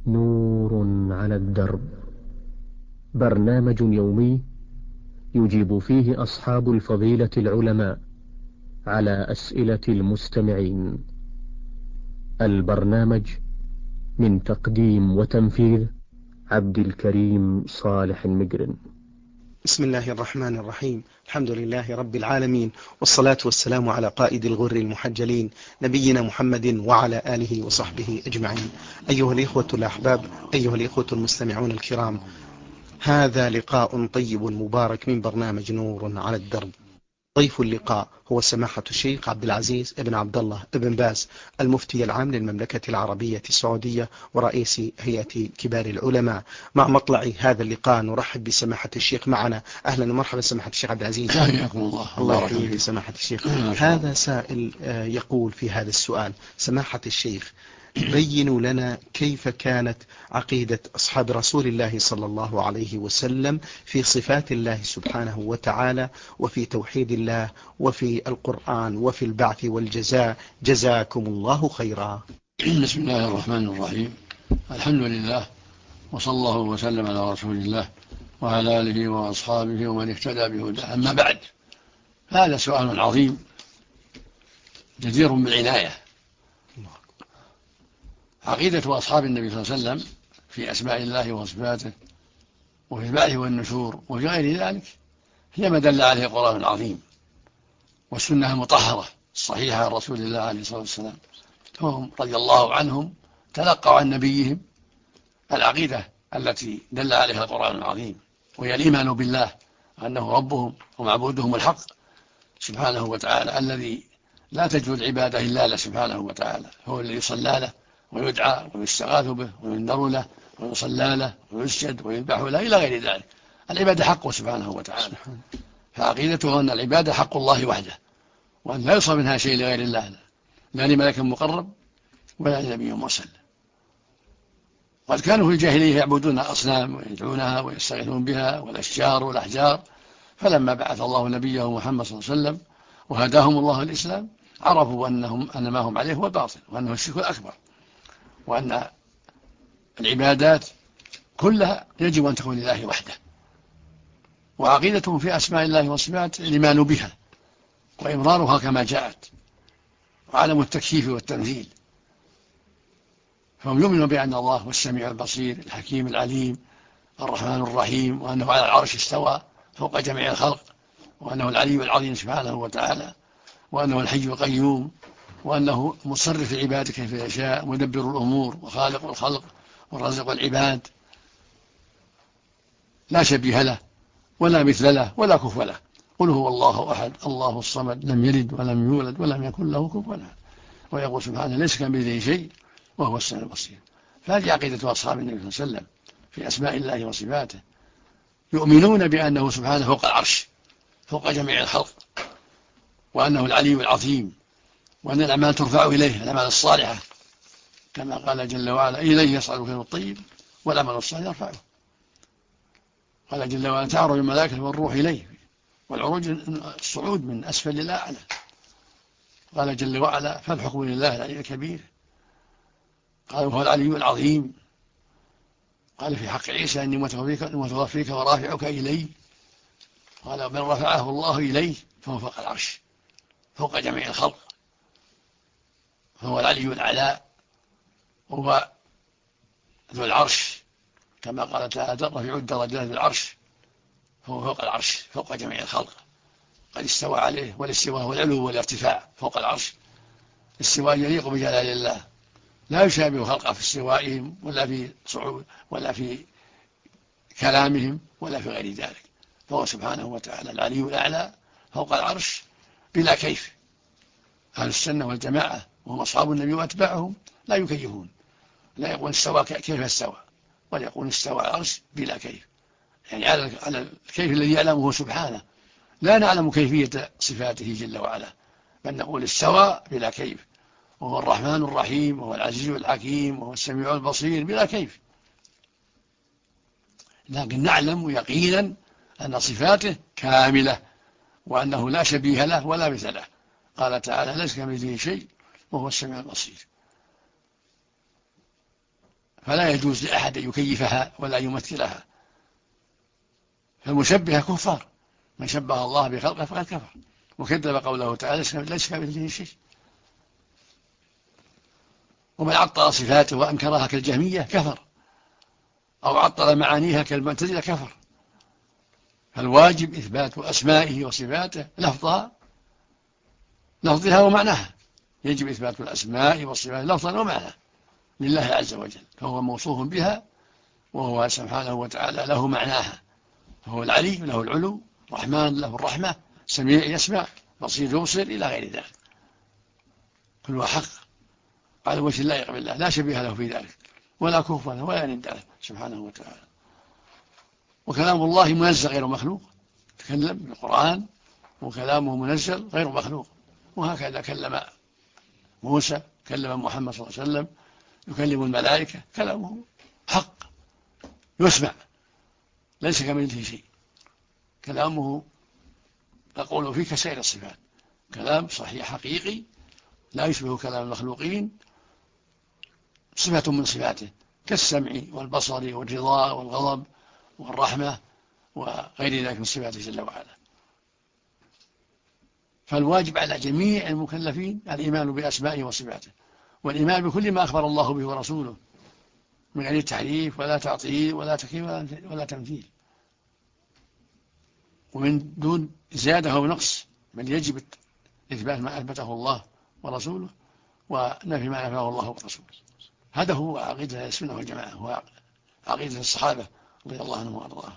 نور على الدرب، برنامج يومي يجيب فيه أصحاب الفضيلة العلماء على أسئلة المستمعين. البرنامج من تقديم وتنفيذ عبد الكريم صالح المقرن. بسم الله الرحمن الرحيم. الحمد لله رب العالمين، والصلاة والسلام على قائد الغر المحجلين نبينا محمد وعلى آله وصحبه أجمعين. أيها الإخوة الأحباب، أيها الإخوة المستمعون الكرام، هذا لقاء طيب مبارك من برنامج نور على الدرب. ضيف اللقاء هو سماحة الشيخ عبد العزيز ابن عبد الله ابن باز، المفتي العام للمملكة العربية السعودية ورئيس هيئة كبار العلماء. مع مطلع هذا اللقاء نرحب بسماحة الشيخ معنا. أهلا ومرحبا سماحة الشيخ عبد العزيز. حياكم الله. الله يحييك سماحة الشيخ. هذا سائل يقول في هذا السؤال: سماحة الشيخ، بينوا لنا كيف كانت عقيدة أصحاب رسول الله صلى الله عليه وسلم في صفات الله سبحانه وتعالى، وفي توحيد الله، وفي القرآن، وفي البعث والجزاء. جزاكم الله خيرا. بسم الله الرحمن الرحيم. الحمد لله، وصلى الله وسلم على رسول الله وعلى آله وأصحابه ومن اهتدى بهداه. أما بعد، هذا سؤال عظيم جدير بالعناية. عقيدة أصحاب النبي صلى الله عليه وسلم في أسماء الله وصفاته وفي البعث والنشور وفي غير ذلك هي ما دل عليه القرآن العظيم والسنة المطهرة الصحيحة عن رسول الله عليه الصلاة والسلام. هم رضي الله عنهم تلقوا عن نبيهم العقيدة التي دل عليها القرآن العظيم، وهي الإيمان بالله أنه ربهم ومعبودهم الحق سبحانه وتعالى، الذي لا تجوز العبادة إلا له سبحانه وتعالى. هو الذي يصلى له ويدعى ويستغاث به وينذر له ويصلى له ويسجد ويذبح له إلى غير ذلك. العبادة حقه سبحانه وتعالى، فعقيدته أن العبادة حق الله وحده، وأن لا يصرف منها شيء لغير الله، لا لملك مقرب ولا لنبي مرسل. قد كانوا في الجاهلية يعبدون الأصنام ويدعونها ويستغيثون بها والأشجار والأحجار، فلما بعث الله نبيه محمد صلى الله عليه وسلم وهداهم الله الإسلام عرفوا أن ما هم عليه هو باطل، وأنه الشرك الأكبر، وأن العبادات كلها يجب أن تكون لله وحده. وعقيدتهم في أسماء الله وصفاته الإيمان بها وإمرارها كما جاءت، وعالم التكييف والتمثيل. فهم يؤمنون بأن الله هو السميع البصير الحكيم العليم الرحمن الرحيم، وأنه على العرش استوى فوق جميع الخلق، وأنه العلي العظيم سبحانه وتعالى، وأنه الحي القيوم، وأنه مصرف العباد كيف يشاء، مدبر الأمور وخالق الخلق ورازق العباد، لا شبيه له ولا مثل له ولا كفو له. قل هو الله أحد الله الصمد لم يلد ولم يولد ولم يكن له كفوا أحد. ويقول سبحانه ليس كمثله شيء وهو السميع البصير. فهذه عقيدة أصحاب النبي صلى الله عليه وسلم في أسماء الله وصفاته، يؤمنون بأنه سبحانه فوق العرش فوق جميع الخلق، وأنه العلي العظيم، وأن الأعمال ترفع إليه، الأعمال الصالحة، كما قال جل وعلا إليه يصعد الكلم الطيب والعمل الصالح يرفعه. قال جل وعلا تعرج الملائكة والروح إليه، والعروج الصعود من أسفل إلى أعلى. قال جل وعلا فالحكم لله العلي الكبير. قال وهو العلي العظيم. قال في حق عيسى إني متوفيك ورافعك إلي. قال من رفعه الله إليه فهو فوق العرش فوق جميع الخلق، فهو العلي الأعلى، وهو ذو العرش، كما قال تعالى رفيع الدرجات بالعرش، فهو فوق العرش فوق جميع الخلق، قد استوى عليه. والاستواء هو العلو والارتفاع فوق العرش. الاستواء يليق بجلال الله، لا يشابه خلقه في استوائهم ولا في صعود ولا في كلامهم ولا في غير ذلك. فهو سبحانه وتعالى العلي الأعلى فوق العرش بلا كيف. أهل السنة والجماعة وهم أصحاب النبي وأتباعهم لا يكيفون، لا يقول استوى كيف استوى، ولا يقول استوى على العرش بلا كيف، يعني على الكيف الذي يعلمه سبحانه. لا نعلم كيفية صفاته جل وعلا، بل نقول استوى بلا كيف، وهو الرحمن الرحيم وهو العزيز الحكيم وهو السميع البصير بلا كيف. لكن نعلم يقينا أن صفاته كاملة، وأنه لا شبيه له ولا مثل له. قال تعالى ليس كمثله شيء وهو السميع البصير. فلا يجوز لأحد أن يكيفها ولا يمثلها. فالمشبهة كفار، من شبه الله بخلقه فقد كفر وكذب قوله تعالى ليس كمثله شيء. ومن عطل صفاته وأنكرها كالجهمية كفر، أو عطل معانيها كالمعتزلة كفر. فالواجب إثبات أسمائه وصفاته لفظها ومعناها، يجب إثبات الأسماء والصفات لفظا ومعنى لله عز وجل، فهو موصوف بها وهو سبحانه وتعالى له معناها، فهو العلي له العلو، الرحمن له الرحمة، سميع يسمع، بصير يبصر، إلى غير ذلك. كل حق على وجه لا يقبل الله، لا شبيه له في ذلك ولا كفوا له ولا ند له سبحانه وتعالى. وكلام الله منزل غير مخلوق، تكلم بالقرآن وكلامه منزل غير مخلوق. وهكذا كلم موسى، كلم محمد صلى الله عليه وسلم، يكلم الملائكة، كلامه حق يسمع ليس كمثله شيء. كلامه أقول فيه كسائر الصفات، كلام صحيح حقيقي لا يشبه كلام المخلوقين، صفة من صفاته كالسمع والبصر والرضا والغضب والرحمة وغير ذلك من صفاته جل وعلا. فالواجب على جميع المكلفين الإيمان بأسمائه وصفاته، والإيمان بكل ما أخبر الله به ورسوله من غير تحريف ولا تعطيل ولا تكييف ولا تمثيل، ومن دون زيادة أو نقص، بل يجب إثبات ما أثبته الله ورسوله ونفي ما نفاه الله ورسوله. هذا هو عقيدة السنة والجماعة، هو عقيدة الصحابة رضي الله عنهم وأرضاهم.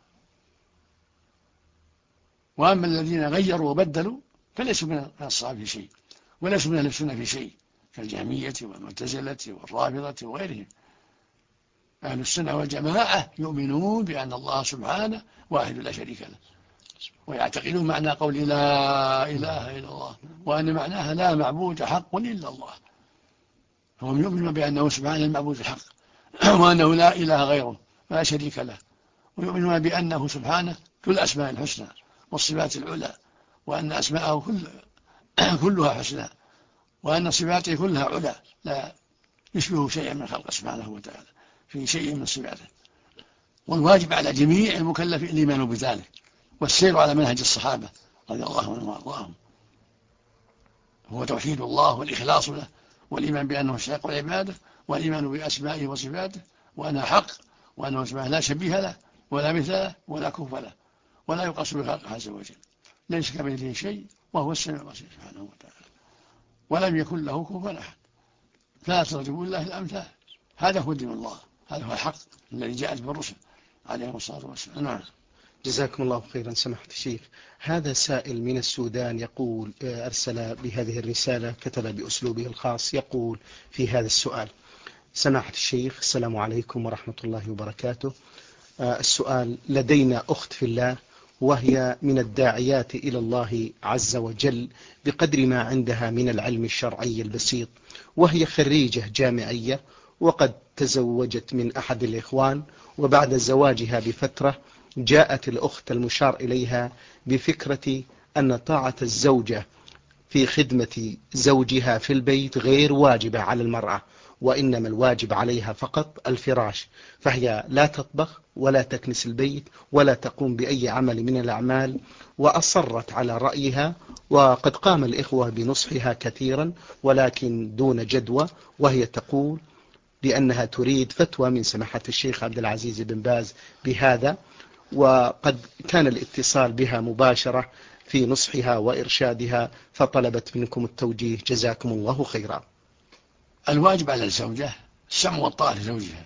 وأما الذين غيروا وبدلوا فليسوا من الصحابة في شيء، وليسوا من أهل السنة في شيء، كالجهمية والمعتزلة والرافضة وغيرهم. أهل السنة والجماعة يؤمنون بأن الله سبحانه واحد لا شريك له، ويعتقدون معنى قول لا إله إلا الله، وأن معناها لا معبود حق إلا الله. هم يؤمنون بأنه سبحانه المعبود الحق، وأنه لا إله غيره لا شريك له، ويؤمنون بأنه سبحانه كل أسماء الحسنى والصفات العلى، وأن أسماءه كلها حسنى، وأن صفاته كلها علا لا يشبه شيئا من خلق سبحانه وتعالى في شيء من صفاته. والواجب على جميع المكلفين الإيمان بذلك والسير على منهج الصحابة رضي الله عنهم وأرضاهم، هو توحيد الله والإخلاص له، والإيمان بأنه يستحق العبادة، والإيمان بأسمائه وصفاته، وأنها حق، وأنه سبحانه لا شبيه له ولا مثل له ولا كفء له ولا يقاس بخلقه عز وجل، ليس كمثله شيء وهو السميع البصير سبحانه وتعالى، ولم يكن له كفوا أحد، فلا تضربوا الله الأمثال. هذا هو دين الله، هذا هو الحق الذي جاءت بالرسل عليهم الصلاة والسلام. نعم. جزاكم الله خيرا سماحة الشيخ. هذا سائل من السودان يقول، أرسل بهذه الرسالة، كتب بأسلوبه الخاص، يقول في هذا السؤال: سماحة الشيخ، السلام عليكم ورحمة الله وبركاته. السؤال: لدينا أخت في الله، وهي من الداعيات إلى الله عز وجل بقدر ما عندها من العلم الشرعي البسيط، وهي خريجة جامعية، وقد تزوجت من أحد الإخوان، وبعد زواجها بفترة جاءت الأخت المشار إليها بفكرة أن طاعة الزوجة في خدمة زوجها في البيت غير واجبة على المرأة، وإنما الواجب عليها فقط الفراش، فهي لا تطبخ ولا تكنس البيت ولا تقوم بأي عمل من الأعمال، وأصرت على رأيها، وقد قام الإخوة بنصحها كثيرا ولكن دون جدوى، وهي تقول لأنها تريد فتوى من سماحة الشيخ عبد العزيز بن باز بهذا، وقد كان الاتصال بها مباشرة في نصحها وإرشادها، فطلبت منكم التوجيه، جزاكم الله خيرا. الواجب على الزوجة السمع والطاعة لزوجها،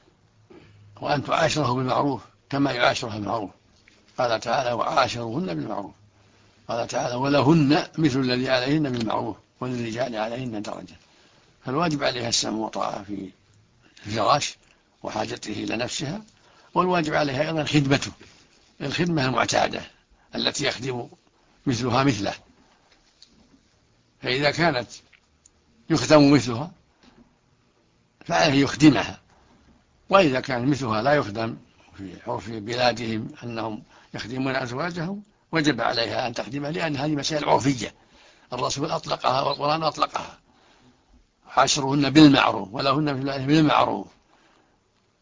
وأن تعاشره بالمعروف كما يعاشرها بالمعروف. قال تعالى: وعاشرهن بالمعروف. قال تعالى: ولهن مثل الذي عليهن بالمعروف وللرجال عليهن درجة. فالواجب عليها السمع والطاعة في الفراش وحاجته إلى نفسها، والواجب عليها أيضا خدمته، الخدمة المعتادة التي يخدم مثلها مثله، فإذا كانت يخدم مثلها فعليه يخدمها، وإذا كان مثلها لا يخدم في عرف بلادهم أنهم يخدمون أزواجهم وجب عليها أن تخدمها، لأن هذه مسائل عرفية الرسول أطلقها والقرآن أطلقها: عاشرهن بالمعروف ولهن مثل ذلك بالمعروف.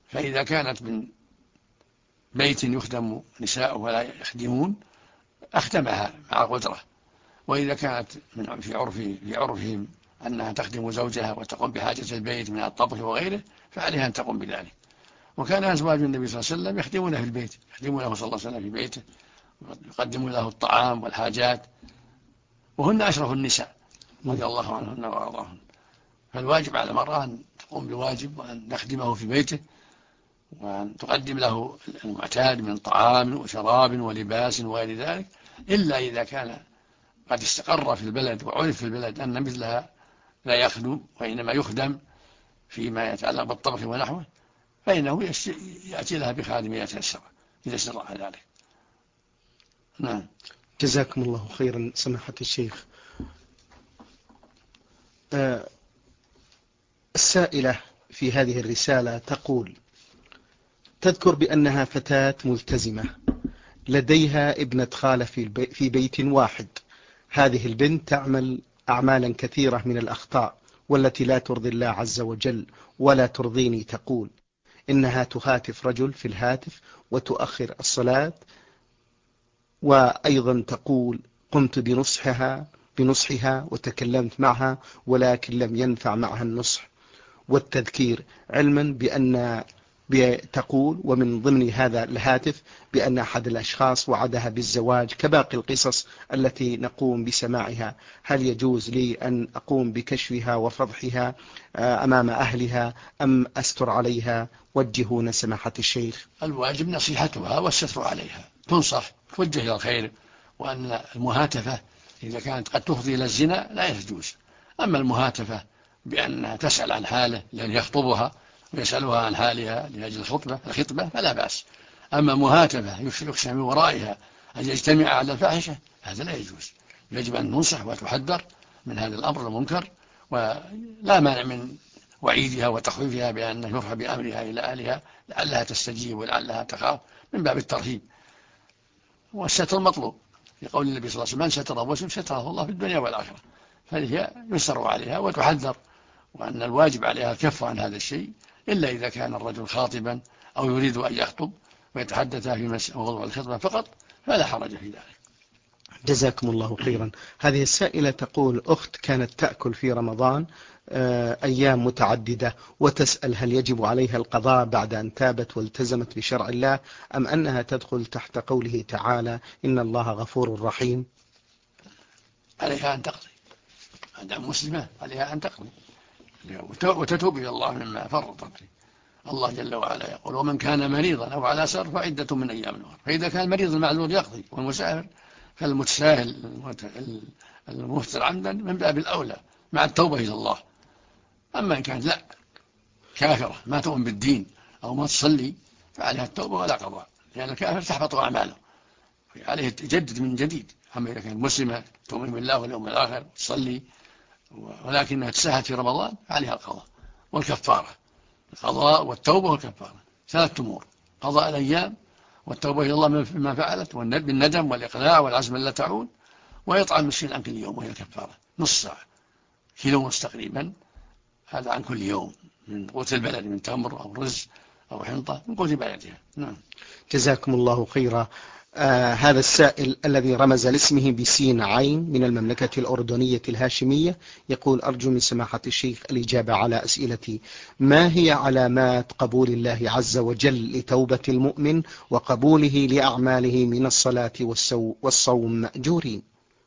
فإذا كانت من بيت يخدم نساء ولا يخدمون أخدمها مع قدرة، وإذا كانت في عرفهم أنها تخدم زوجها وتقوم بحاجة البيت من الطبخ وغيره فعليها أن تقوم بذلك. وكان أزواج النبي صلى الله عليه وسلم يخدمونه في البيت، يخدمونه صلى الله عليه وسلم في بيته، يقدمون له الطعام والحاجات، وهن أشرف النساء رضي الله عنهن وأرضاهن. فالواجب على المرأة أن تقوم بواجب وأن تخدمه في بيته، وأن تقدم له المعتاد من طعام وشراب ولباس وغير ذلك، إلا إذا كان قد استقر في البلد وعرف في البلد أن مثلها لا يخدم وإنما يخدم فيما يتعلق بالطبخ ونحوه، فإنه يأتي لها بخادم يتيسر إذا استطاع ذلك. نعم. جزاكم الله خيرا سماحة الشيخ. السائلة في هذه الرسالة تذكر بأنها فتاة ملتزمة لديها ابنة خالة في بيت واحد. هذه البنت تعمل أعمالا كثيرة من الأخطاء والتي لا ترضي الله عز وجل ولا ترضيني. تقول إنها تهاتف رجل في الهاتف وتؤخر الصلاة، وأيضا تقول قمت بنصحها وتكلمت معها ولكن لم ينفع معها النصح والتذكير، علما بأن تقول ومن ضمن هذا الهاتف بأن أحد الأشخاص وعدها بالزواج كباقي القصص التي نقوم بسماعها. هل يجوز لي أن أقوم بكشفها وفضحها أمام أهلها أم أستر عليها؟ وجهونا سماحة الشيخ. الواجب نصيحتها والستر عليها، تنصح توجه إلى الخير، وأن المهاتفة إذا كانت قد تفضي إلى الزنا لا يجوز. أما المهاتفة بأن تسأل عن حاله لأن يخطبها ويسألها عن حالها لأجل الخطبة فلا بأس. أما مهاتفة يخشى من ورائها أن يجتمع على الفاحشة هذا لا يجوز. يجب أن ننصح وتحذر من هذا الأمر المنكر، ولا مانع من وعيدها وتخويفها بأن يرفع بأمرها إلى أهلها لعلها تستجيب ولعلها تخاف من باب الترهيب. والستر مطلوب، يقول النبي صلى الله عليه وسلم من ستر مسلم ستره الله في الدنيا والآخرة، فهي يسر عليها وتحذر، وأن الواجب عليها الكف عن هذا الشيء، إلا إذا كان الرجل خاطبا أو يريد أن يخطب ويتحدث في موضوع الخطبة فقط فلا حرج في ذلك. جزاكم الله خيرا. هذه السائلة تقول أخت كانت تأكل في رمضان أيام متعددة وتسأل هل يجب عليها القضاء بعد أن تابت والتزمت بشرع الله أم أنها تدخل تحت قوله تعالى إن الله غفور رحيم؟ عليها أن تقضي، أدام مسلمة عليها أن تقضي وتتوب إلى الله مما فرطت فيه. الله جل وعلا يقول ومن كان مريضا أو على سفر فعدة من أيام أخرى. فإذا كان المريض المعذور يقضي والمسافر فالمتساهل المفتر عمدا من باب الأولى مع التوبة إلى الله. أما إن كانت لا كافرة ما تؤمن بالدين أو ما تصلي فعليها التوبة ولا قضاء، لأن الكافر تحبط أعماله عليه تجدد من جديد. أما إذا كانت مسلمة تؤمن بالله واليوم الآخر تصلي ولكنها تساهلت في رمضان عليها القضاء والكفارة. القضاء والتوبة والكفارة 3 أمور: قضاء الأيام والتوبة إلى الله مما فعلت بالندم والإقلاع والعزم لا تعود، ويطعم مسكين عن كل يوم وهي الكفارة نص ساعة كيلو ونص تقريبا، هذا عن كل يوم من قوت البلد من تمر أو رز أو حنطة من قوت بلدها. نعم. جزاكم الله خيرا. هذا السائل الذي رمز لاسمه بسين عين من المملكة الأردنية الهاشمية يقول أرجو من سماحة الشيخ الإجابة على أسئلتي: ما هي علامات قبول الله عز وجل لتوبة المؤمن وقبوله لأعماله من الصلاة والصوم مأجورين؟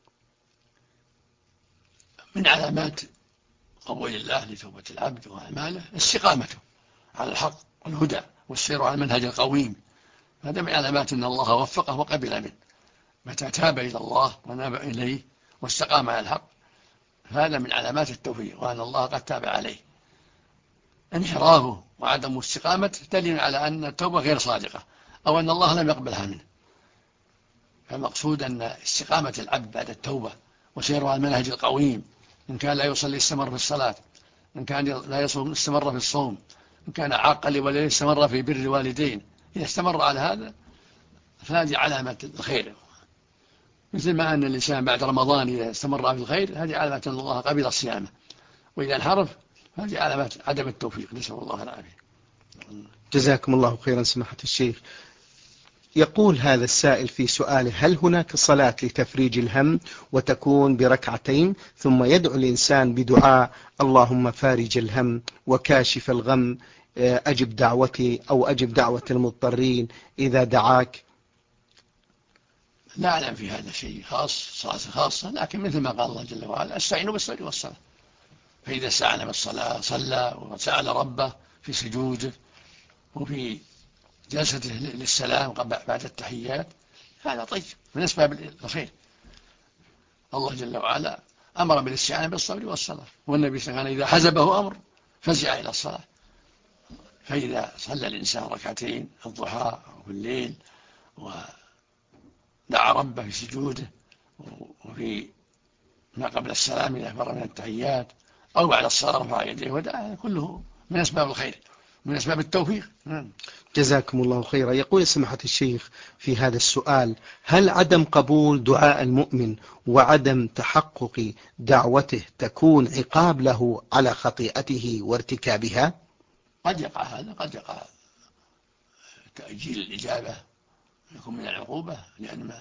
من علامات قبول الله لتوبة العبد وأعماله استقامته على الحق والهدى والسير على المنهج القويم، هذا من علامات أن الله وفقه وقبل منه. متى تاب إلى الله وناب إليه واستقام على الحق هذا من علامات التوفيق وأن الله قد تاب عليه. انحرافه وعدم استقامته دليل على أن التوبة غير صادقة أو أن الله لم يقبلها منه. فالمقصود أن استقامة العبد بعد التوبة وسيره على المنهج القويم، إن كان لا يصلي استمر في الصلاة، إن كان لا يصوم استمر في الصوم، إن كان عاقل لوالديه استمر في بر الوالدين. إذا استمر على هذا فهذه علامة الخير، مثل ما أن الإنسان بعد رمضان إذا استمر في الخير هذه علامة أن الله قبل صيامه، وإذا انحرف هذه علامات عدم التوفيق، نسأل الله العافية. جزاكم الله خيرا سماحة الشيخ. يقول هذا السائل في سؤاله: هل هناك صلاة لتفريج الهم وتكون بركعتين ثم يدعو الإنسان بدعاء اللهم فارج الهم وكاشف الغم أجب دعوتي أو أجب دعوة المضطرين إذا دعاك؟ لا أعلم في هذا شيء خاص، صلاة خاصة، لكن مثل ما قال الله جل وعلا: استعينوا بالصبر والصلاة. فإذا استعان بالصلاة صلى وسأل ربه في سجوده وفي جلسته للسلام بعد التحيات، هذا طيب من أسباب الخير. الله جل وعلا أمر بالاستعانة بالصبر والصلاة، والنبي صلى الله عليه وسلم إذا حزبه أمر فزع إلى الصلاة. فإذا صلى الإنسان ركعتين الضحى أو في الليل ودعا ربه في سجوده وفي ما قبل السلام إذا فرغ من التحيات أو بعد الصلاة رفع يديه ودعا، كله من أسباب الخير، من أسباب التوفيق. جزاكم الله خيرا. يقول سماحة الشيخ في هذا السؤال: هل عدم قبول دعاء المؤمن وعدم تحقق دعوته تكون عقاب له على خطيئته وارتكابها؟ قد يقع هذا، قد يقع تأجيل الإجابة يكون من العقوبة، لأن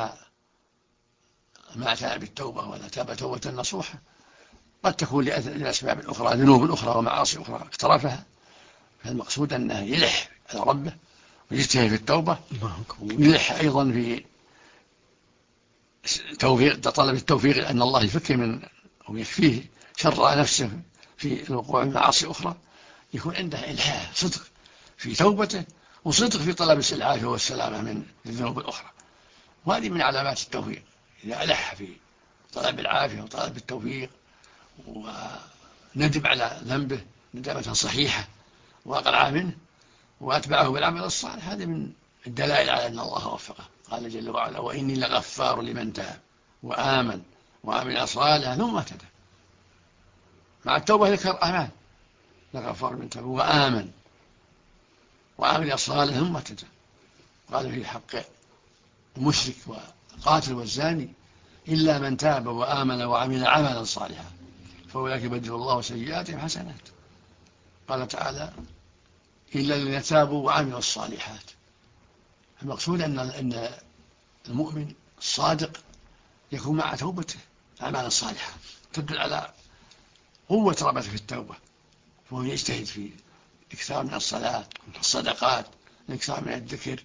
ما أتى بالتوبة ولا تاب توبة نصوحة. قد تكون لأسباب أخرى، ذنوب أخرى ومعاصي أخرى اقترفها، فالمقصود أنه يلح على ربه ويجتهد في التوبة، ويلح أيضا في طلب التوفيق، أن الله يفكه من ويكفيه شر نفسه في الوقوع في معاصي أخرى. يكون عنده إلحاح صدق في توبته وصدق في طلب العافية والسلامة من الذنوب الأخرى، وهذه من علامات التوفيق. إذا ألح في طلب العافية وطلب التوفيق وندم على ذنبه ندامة صحيحة وأقلع منه وأتبعه بالعمل الصالح، هذه من الدلائل على أن الله وفقه. قال جل وعلا: وإني لغفار لمن تاب وآمن وعمل صالحا ثم اهتدى. مع التوبة ذكر أمان، لغفار لمن تاب وآمن وعمل صالحا ثم اهتدى. قال في حق المشرك والقاتل والزاني: إلا من تاب وآمن وعمل عملا صالحا فأولئك يبدل الله سيئاتهم حسنات. قال تعالى: إلا الذين تابوا وعملوا الصالحات. المقصود أن المؤمن الصادق يكون مع توبته أعمال صالحة تدل على قوة رغبته في التوبة، فهو يجتهد في الإكثار من الصلاة، الصدقات، الإكثار من الذكر،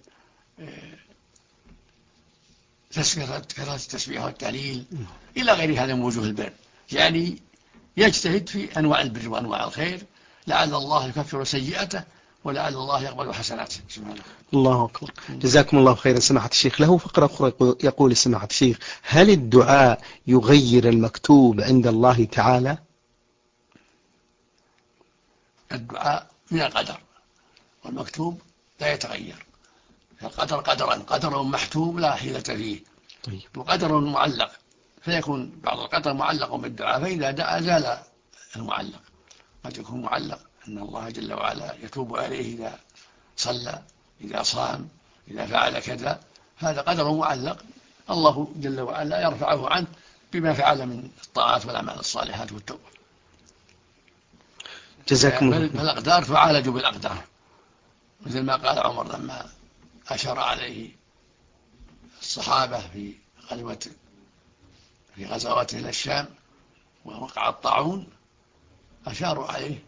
كثرة التسبيح والتهليل إلى غير هذا من وجوه البر. يعني يجتهد في أنواع البر وأنواع الخير، لعل الله يكفر سيئته ولعل الله يقبل حسناته سبحانه. الله أكبر. جزاكم الله خيرا سماحة الشيخ. له فقرة أخرى يقول سماحة الشيخ: هل الدعاء يغير المكتوب عند الله تعالى؟ الدعاء من القدر، والمكتوب لا يتغير. القدر قدر محتوم لا حيلة فيه، طيب. وقدر معلق، فيكون بعض القدر معلق بالدعاء، فإذا دعا زال المعلق. قد يكون معلق أن الله جل وعلا يتوب عليه إذا صلى، إذا صام، إذا فعل كذا، هذا قدر معلق الله جل وعلا يرفعه عنه بما فعل من الطاعات والأعمال الصالحات والتوبة. جزاكم الله. فالأقدار تعالج بالأقدار، مثل ما قال عمر لما أشار عليه الصحابة في غزوات إلى الشام ووقع الطاعون، أشاروا عليه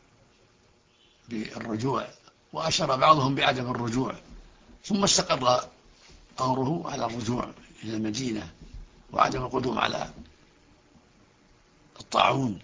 بالرجوع، وأشار بعضهم بعدم الرجوع، ثم استقر أمره على الرجوع إلى المدينة وعدم القدوم على الطاعون.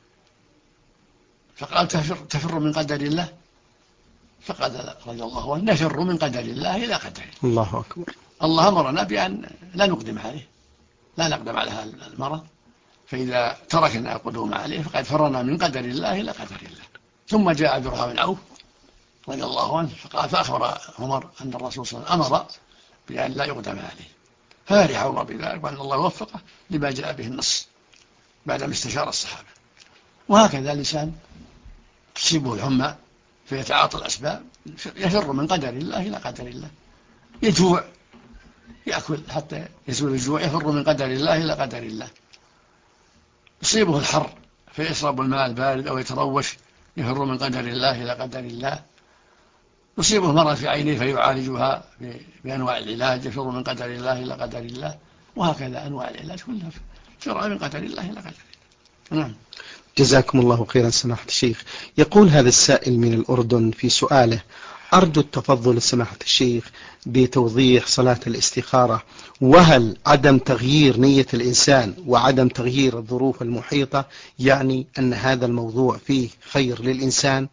فقال: تفر من قدر الله؟ فقال رضي الله عنه: نفر من قدر الله إلى قدره. الله أكبر. الله أمرنا بأن لا نقدم عليه، لا نقدم على هذا المرض، فإذا تركنا القدوم عليه فقد فرنا من قدر الله إلى قدر الله. ثم جاء عبد الرحمن بن عوف رضي الله عنه فقال، فأخبر عمر أن الرسول صلى الله عليه وسلم أمر بأن لا يقدم عليه، ففرح عمر بذلك وأن الله وفقه لما جاء به النص بعدما استشار الصحابة. وهكذا الإنسان تصيبه الحمى فيتعاطى الأسباب، يفر من قدر الله إلى قدر الله. يجوع يأكل حتى يزول الجوع، يفر من قدر الله إلى قدر الله. يصيبه الحر فيشرب الماء البارد أو يتروش، يفر من قدر الله إلى قدر الله. يصيبه مرض في عينيه فيعالجها بأنواع العلاج، يفر من قدر الله إلى قدر الله، وهكذا أنواع العلاج كلها فرع من قدر الله إلى قدر الله. نعم. جزاكم الله خيرا سماحة الشيخ. يقول هذا السائل من الأردن في سؤاله: أرجو التفضل سماحة الشيخ بتوضيح صلاة الاستخارة، وهل عدم تغيير نية الإنسان وعدم تغيير الظروف المحيطة يعني أن هذا الموضوع فيه خير للإنسان؟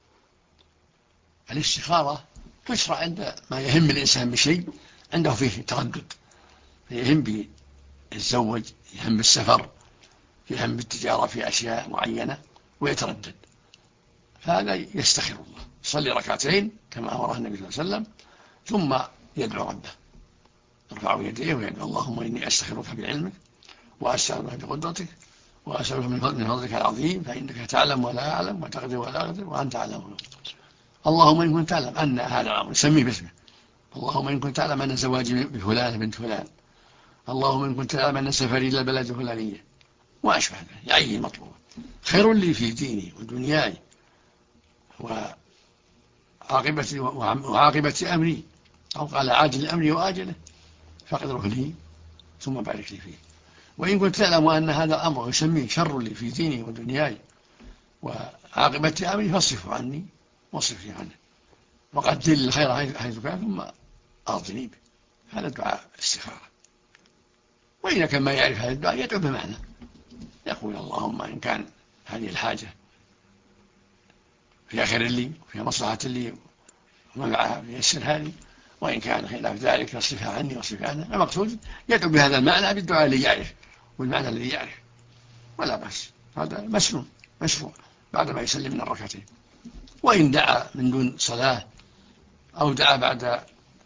الاستخارة تشرع عند ما يهم الإنسان بشيء عنده فيه تردد، يهم بالزوج، يهم بالسفر، يهم بالتجارة في أشياء معينة ويتردد، فهذا يستخير الله، يصلي ركعتين كما أمره النبي صلى الله عليه وسلم، ثم يدعو ربه، يرفع يديه ويدعو: اللهم إني أستخيرك بعلمك وأستغفرك بقدرتك وأسألك من فضلك العظيم فإنك تعلم ولا أعلم وتقدر ولا أقدر وأنت أعلم. اللهم إن كنت تعلم أن هذا الأمر، يسميه باسمه: اللهم إن كنت تعلم أن زواجي بفلان بنت فلان، اللهم إن كنت تعلم أن سفري إلى البلد الفلانية، وأشبه ذلك، يعين مطلوبا: خير لي في ديني ودنياي وعاقبة أمري، أو قال عاجل أمري وآجله، فاقدره لي ثم بارك لي فيه. وإن كنت تعلم أن هذا الأمر يسميه شر لي في ديني ودنياي وعاقبة أمري فاصرفه عني واصرفني عنه، وقدر لي الخير حيث كان ثم أرضني به. هذا دعاء الاستخارة. وإذا كان ما يعرف هذا الدعاء يدعو بمعنى، يقول: اللهم إن كان هذه الحاجة فيها خير لي وفيها مصلحة لي ومنعها ييسرها لي، وإن كان خلاف ذلك فاصرفها عني واصرف عنها. المقصود يدعو بهذا المعنى بالدعاء الذي يعرف والمعنى الذي يعرف، ولا بأس، هذا مشروع بعد ما يسلم من الركعتين. وإن دعا من دون صلاة أو دعا بعد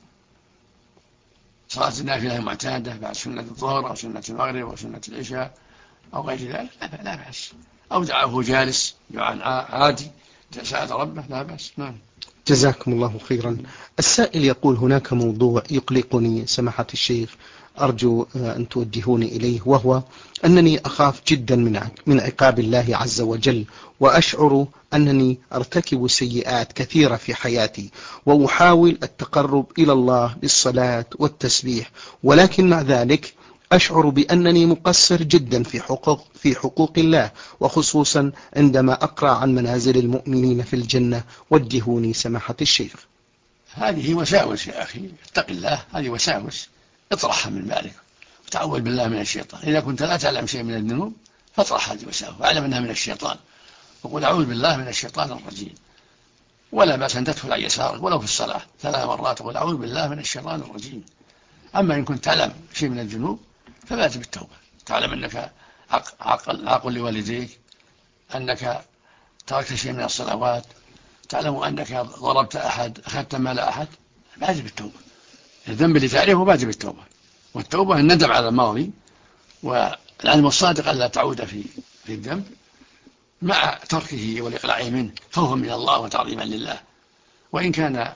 صلاة النافلة المعتادة بعد سنة الظهر أو سنة المغرب أو سنة العشاء أو غير ذلك لا بأس، أو دعا وهو جالس دعاء عادي سأل ربه، لا بأس. نعم. جزاكم الله خيرا. السائل يقول: هناك موضوع يقلقني سماحة الشيخ، أرجو أن توجهوني إليه، وهو أنني أخاف جدا من عقاب الله عز وجل، وأشعر أنني أرتكب سيئات كثيرة في حياتي، وأحاول التقرب إلى الله بالصلاة والتسبيح، ولكن مع ذلك أشعر بأنني مقصر جدا في حقوق الله، وخصوصا عندما أقرأ عن منازل المؤمنين في الجنة. وجهوني سماحة الشيخ. هذه وساوس يا أخي، اتق الله، هذه وساوس، اطرحها من بالك وتعوذ بالله من الشيطان. إذا كنت لا تعلم شيء من الذنوب فاطرح هذه وساوس واعلم أنها من الشيطان، وقل: أعوذ بالله من الشيطان الرجيم. ولا بأس أن تدخل عن يسارك ولو في الصلاة 3 مرات وقل: أعوذ بالله من الشيطان الرجيم. أما إن كنت تعلم شيء من الذنوب فبادر بالتوبة، تعلم أنك عاق لوالديك، أنك تركت شيء من الصلوات، تعلم أنك ضربت أحد، أخذت مال أحد، بادر بالتوبة. الذنب اللي تعرفه بادر بالتوبة، والتوبة الندم على الماضي والعلم الصادق ألا تعود في الذنب، مع تركه والإقلاع منه خوفا من الله وتعظيما لله. وإن كان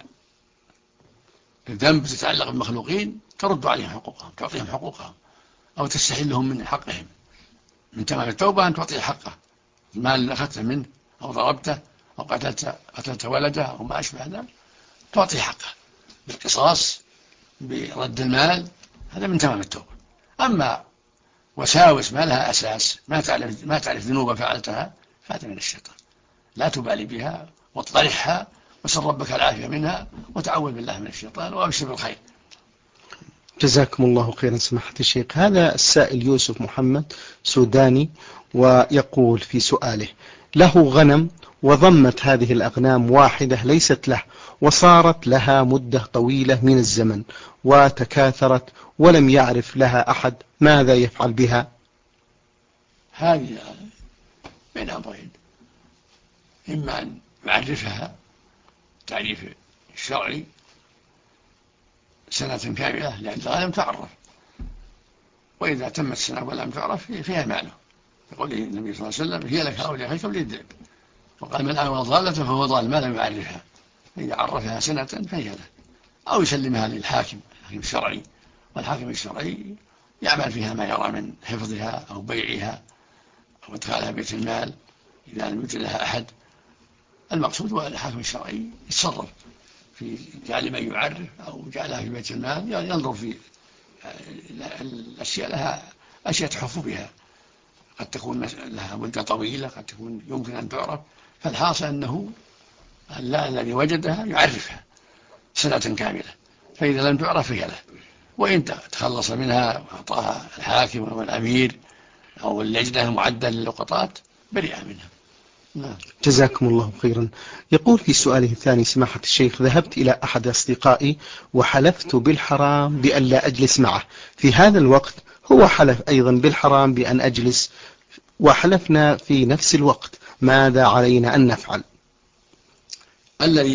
الذنب تتعلق بالمخلوقين ترد عليهم حقوقهم، تعطيهم حقوقهم أو تستحلهم من حقهم. من تمام التوبة أن تعطيه حقه، المال اللي أخذته منه أو ضربته أو قتلت ولده أو ما أشبه ذلك، تعطيه حقه بالقصاص برد المال، هذا من تمام التوبة. أما وساوس ما لها أساس، ما تعرف ذنوبا فعلتها، فهذا من الشيطان، لا تبالي بها واطرحها وسل ربك العافية منها وتعوذ بالله من الشيطان وأبشر بالخير. جزاكم الله خيرا سماحة الشيخ. هذا السائل يوسف محمد سوداني، ويقول في سؤاله: له غنم وضمت هذه الأغنام واحدة ليست له، وصارت لها مدة طويلة من الزمن وتكاثرت ولم يعرف لها أحد، ماذا يفعل بها؟ هذه بين أمرين: إما أن يعرفها تعريف الشرعي سنة كاملة لأن الغنم تعرف، وإذا تمت السنة ولم تعرف فيها ماله، يقول النبي صلى الله عليه وسلم: هي لك أو لأخيك أو للذئب. وقال: من أعوى ضالة فهو ضال ما لم يعرفها، إذا عرفها سنة فهي له، أو يسلمها للحاكم الشرعي، والحاكم الشرعي يعمل فيها ما يرى من حفظها أو بيعها أو إدخالها بيت المال إذا لم يوجد لها أحد. المقصود هو الحاكم الشرعي يتصرف في جعل من يعرف أو جعلها في بيت المال، ينظر في الأشياء لها أشياء تحف بها، قد تكون لها مدة طويلة، قد تكون يمكن أن تعرف. فالحاصل أنه الذي وجدها يعرفها سنة كاملة، فإذا لم تعرف فهي له، وإن تخلص منها وأعطاها الحاكم أو الأمير أو اللجنة المعدة للقطات برئ منها. نعم. جزاكم الله خيرا. يقول في سؤاله الثاني سماحة الشيخ: ذهبت إلى أحد أصدقائي وحلفت بالحرام بأن لا أجلس معه، في هذا الوقت هو حلف أيضا بالحرام بأن أجلس، وحلفنا في نفس الوقت، ماذا علينا أن نفعل؟ الذي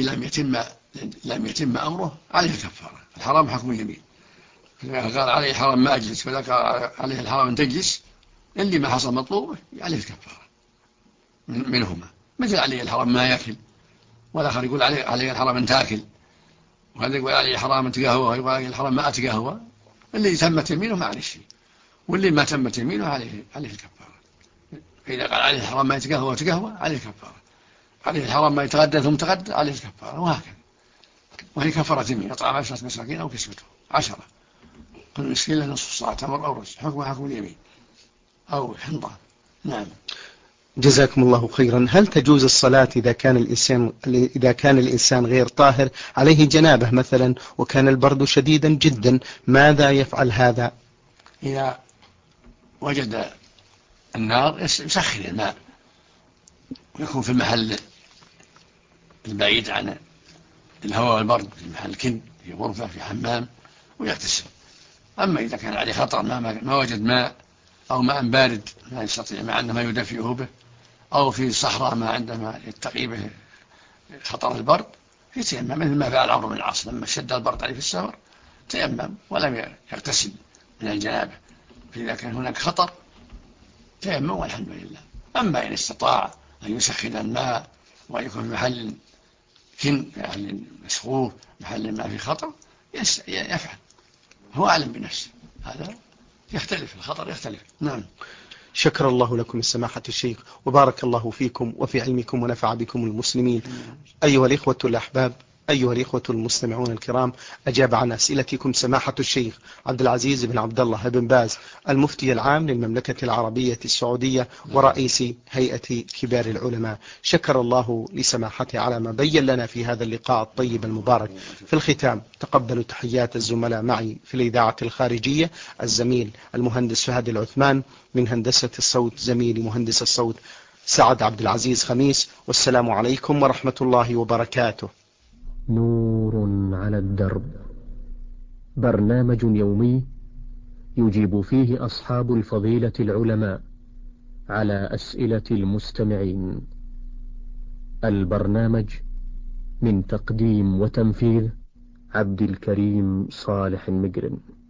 لم يتم أمره عليه الكفارة. الحرام حكم اليمين، قال عليه حرام ما أجلس ولا قال عليه الحرام أن تجلس، اللي ما حصل مطلوبه عليه الكفارة منهما. مثل عليه الحرام ما يأكل، والآخر يقول عليه الحرام أن تأكل، وهذا يقول عليه الحرام أن تقهوى، ويقول عليه الحرام ما أتقهوى. اللي تمت يمينه ما عليه شيء، واللي ما تمت يمينه عليه الكفارة. فإذا قال عليه الحرام ما يتقهوى وتقهوى عليه الكفارة، عليه الحرام ما يتغدى ثم تغدى عليه الكفارة، وهكذا. وهي كفارة يمين: إطعام 10 مساكين أو كسوته 10، كل مسكين له نصف صاع تمر أو رز، حكم اليمين أو حنطة. نعم. جزاكم الله خيرا. هل تجوز الصلاة إذا كان الإنسان غير طاهر، عليه جنابة مثلا وكان البرد شديدا جدا، ماذا يفعل هذا؟ إذا وجد النار يسخن الماء ويكون في المحل البعيد عن الهواء والبرد، في محل كن، في غرفة، في حمام، ويغتسل. أما إذا كان عليه خطر ما وجد ماء أو ماء بارد ما يستطيع، ما عنده ما يدفئه به، أو في الصحراء ما عنده ما يتقي به خطر البرد، يتيمم، مثل ما فعل عمرو بن العاص لما شد البرد عليه في السفر تيمم ولم يغتسل من الجنابة. فإذا كان هناك خطر تيمم والحمد لله. أما إن استطاع أن يسخن الماء ويكون في محل كن، محل مسخوف، محل ما في خطر، يفعل، هو أعلم بنفسه. هذا يختلف، الخطر يختلف. نعم. شكر الله لكم سماحة الشيخ، وبارك الله فيكم وفي علمكم ونفع بكم المسلمين. أيها الإخوة الأحباب، أيها الإخوة المستمعون الكرام، أجاب عن أسئلتكم سماحة الشيخ عبد العزيز بن عبد الله بن باز، المفتي العام للمملكة العربية السعودية ورئيس هيئة كبار العلماء. شكر الله لسماحته على ما بين لنا في هذا اللقاء الطيب المبارك. في الختام تقبلوا تحيات الزملاء معي في الإذاعة الخارجية، الزميل المهندس فهد العثمان، من هندسة الصوت زميلي مهندس الصوت سعد عبد العزيز خميس، والسلام عليكم ورحمة الله وبركاته. نور على الدرب، برنامج يومي يجيب فيه أصحاب الفضيلة العلماء على أسئلة المستمعين. البرنامج من تقديم وتنفيذ عبد الكريم صالح المجرم.